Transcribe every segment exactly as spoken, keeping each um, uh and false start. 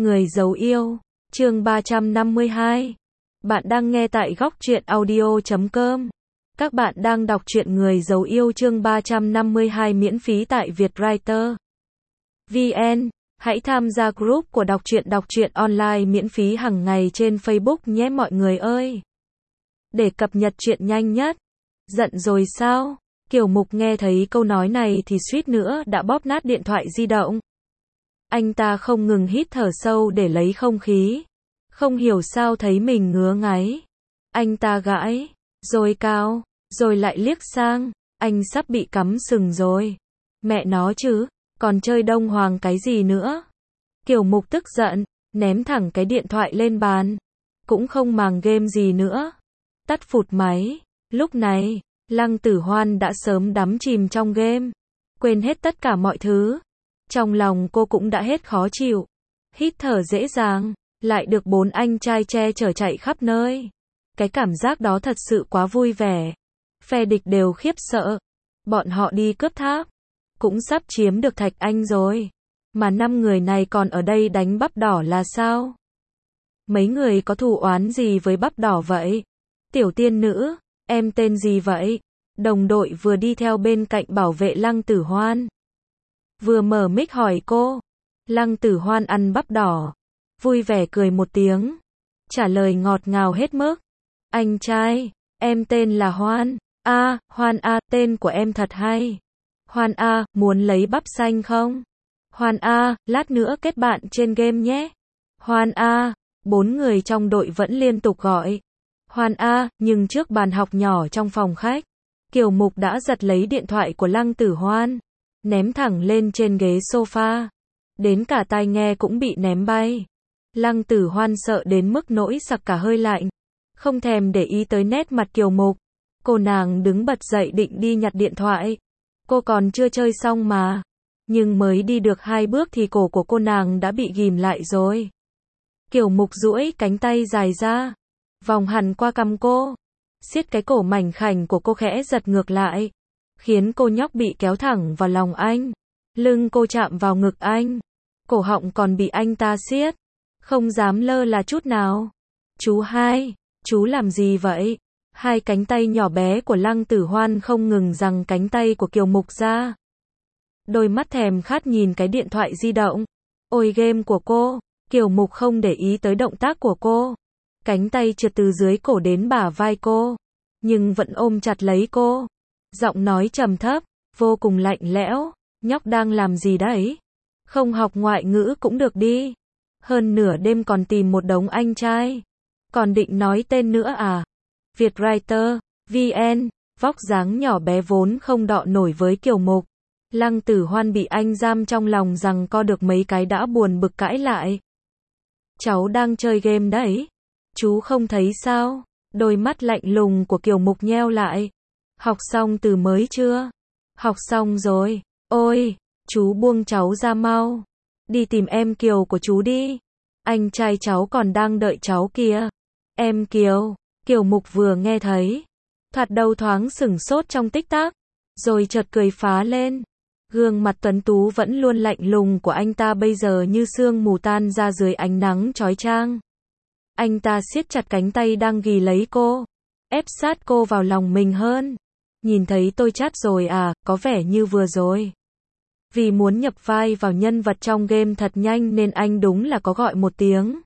Người giấu yêu, chương ba trăm năm mươi hai. Bạn đang nghe tại góc truyện audio chấm com. Các bạn đang đọc truyện Người giấu yêu chương ba trăm năm mươi hai miễn phí tại Vietwriter. vê en. Hãy tham gia group của đọc truyện đọc truyện online miễn phí hàng ngày trên Facebook nhé mọi người ơi. Để cập nhật truyện nhanh nhất. Giận rồi sao? Kiều Mục nghe thấy câu nói này thì suýt nữa đã bóp nát điện thoại di động. Anh ta không ngừng hít thở sâu để lấy không khí. Không hiểu sao thấy mình ngứa ngáy. Anh ta gãi, rồi cao, rồi lại liếc sang. Anh sắp bị cắm sừng rồi. Mẹ nó chứ, còn chơi đông hoàng cái gì nữa. Kiều Mục tức giận, ném thẳng cái điện thoại lên bàn. Cũng không màng game gì nữa. Tắt phụt máy. Lúc này, Lăng Tử Hoan đã sớm đắm chìm trong game. Quên hết tất cả mọi thứ. Trong lòng cô cũng đã hết khó chịu. Hít thở dễ dàng, lại được bốn anh trai che chở chạy khắp nơi. Cái cảm giác đó thật sự quá vui vẻ. Phe địch đều khiếp sợ. Bọn họ đi cướp tháp. Cũng sắp chiếm được Thạch Anh rồi. Mà năm người này còn ở đây đánh bắp đỏ là sao? Mấy người có thù oán gì với bắp đỏ vậy? Tiểu tiên nữ, em tên gì vậy? Đồng đội vừa đi theo bên cạnh bảo vệ Lăng Tử Hoan. Vừa mở mic hỏi cô. Lăng Tử Hoan ăn bắp đỏ. Vui vẻ cười một tiếng. Trả lời ngọt ngào hết mức. Anh trai, em tên là Hoan. A, à, Hoan A, tên của em thật hay. Hoan A, muốn lấy bắp xanh không? Hoan A, lát nữa kết bạn trên game nhé. Hoan A, bốn người trong đội vẫn liên tục gọi. Hoan A, nhưng trước bàn học nhỏ trong phòng khách, Kiều Mục đã giật lấy điện thoại của Lăng Tử Hoan. Ném thẳng lên trên ghế sofa. Đến cả tai nghe cũng bị ném bay. Lăng Tử Hoan sợ đến mức nỗi sặc cả hơi lạnh. Không thèm để ý tới nét mặt Kiều Mục. Cô nàng đứng bật dậy định đi nhặt điện thoại. Cô còn chưa chơi xong mà. Nhưng mới đi được hai bước thì cổ của cô nàng đã bị ghìm lại rồi. Kiều Mục duỗi cánh tay dài ra. Vòng hẳn qua cằm cô. Siết cái cổ mảnh khảnh của cô khẽ giật ngược lại. Khiến cô nhóc bị kéo thẳng vào lòng anh. Lưng cô chạm vào ngực anh. Cổ họng còn bị anh ta siết. Không dám lơ là chút nào. Chú hai, chú làm gì vậy? Hai cánh tay nhỏ bé của Lăng Tử Hoan không ngừng giằng cánh tay của Kiều Mục ra. Đôi mắt thèm khát nhìn cái điện thoại di động. Ôi game của cô. Kiều Mục không để ý tới động tác của cô. Cánh tay trượt từ dưới cổ đến bả vai cô. Nhưng vẫn ôm chặt lấy cô. Giọng nói trầm thấp, vô cùng lạnh lẽo. Nhóc đang làm gì đấy? Không học ngoại ngữ cũng được đi. Hơn nửa đêm còn tìm một đống anh trai. Còn định nói tên nữa à? Vietwriter, vê en, vóc dáng nhỏ bé vốn không đọ nổi với Kiều Mục. Lăng Tử Hoan bị anh giam trong lòng rằng co được mấy cái đã buồn bực cãi lại. Cháu đang chơi game đấy. Chú không thấy sao? Đôi mắt lạnh lùng của Kiều Mục nheo lại. Học xong từ mới chưa? Học xong rồi. Ôi, chú buông cháu ra mau. Đi tìm em Kiều của chú đi. Anh trai cháu còn đang đợi cháu kìa. Em Kiều. Kiều Mục vừa nghe thấy. Thoạt đầu thoáng sửng sốt trong tích tắc. Rồi chợt cười phá lên. Gương mặt tuấn tú vẫn luôn lạnh lùng của anh ta bây giờ như sương mù tan ra dưới ánh nắng chói chang. Anh ta siết chặt cánh tay đang ghì lấy cô. Ép sát cô vào lòng mình hơn. Nhìn thấy tôi chát rồi à, có vẻ như vừa rồi. Vì muốn nhập vai vào nhân vật trong game thật nhanh nên anh đúng là có gọi một tiếng.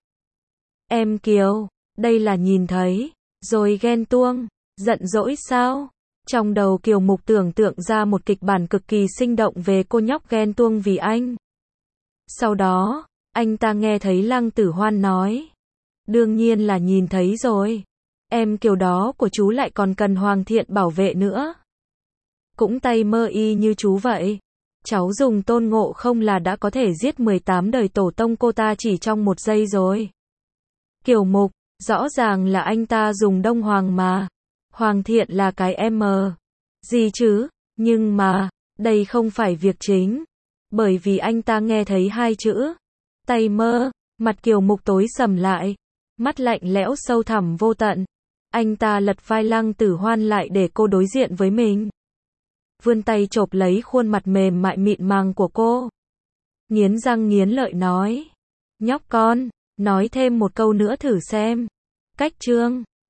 Em Kiều, đây là nhìn thấy, rồi ghen tuông, giận dỗi sao? Trong đầu Kiều Mục tưởng tượng ra một kịch bản cực kỳ sinh động về cô nhóc ghen tuông vì anh. Sau đó, anh ta nghe thấy Lăng Tử Hoan nói. Đương nhiên là nhìn thấy rồi. Em Kiều đó của chú lại còn cần Hoàng Thiện bảo vệ nữa. Cũng tay mơ y như chú vậy. Cháu dùng tôn ngộ không là đã có thể giết mười tám đời tổ tông cô ta chỉ trong một giây rồi. Kiều Mục, rõ ràng là anh ta dùng Đông Hoàng mà. Hoàng Thiện là cái em gì chứ? Nhưng mà, đây không phải việc chính. Bởi vì anh ta nghe thấy hai chữ. Tay mơ, mặt Kiều Mục tối sầm lại. Mắt lạnh lẽo sâu thẳm vô tận. Anh ta lật vai Lăng Tử Hoan lại để cô đối diện với mình. Vươn tay chộp lấy khuôn mặt mềm mại mịn màng của cô. Nghiến răng nghiến lợi nói. Nhóc con, nói thêm một câu nữa thử xem. Cách chương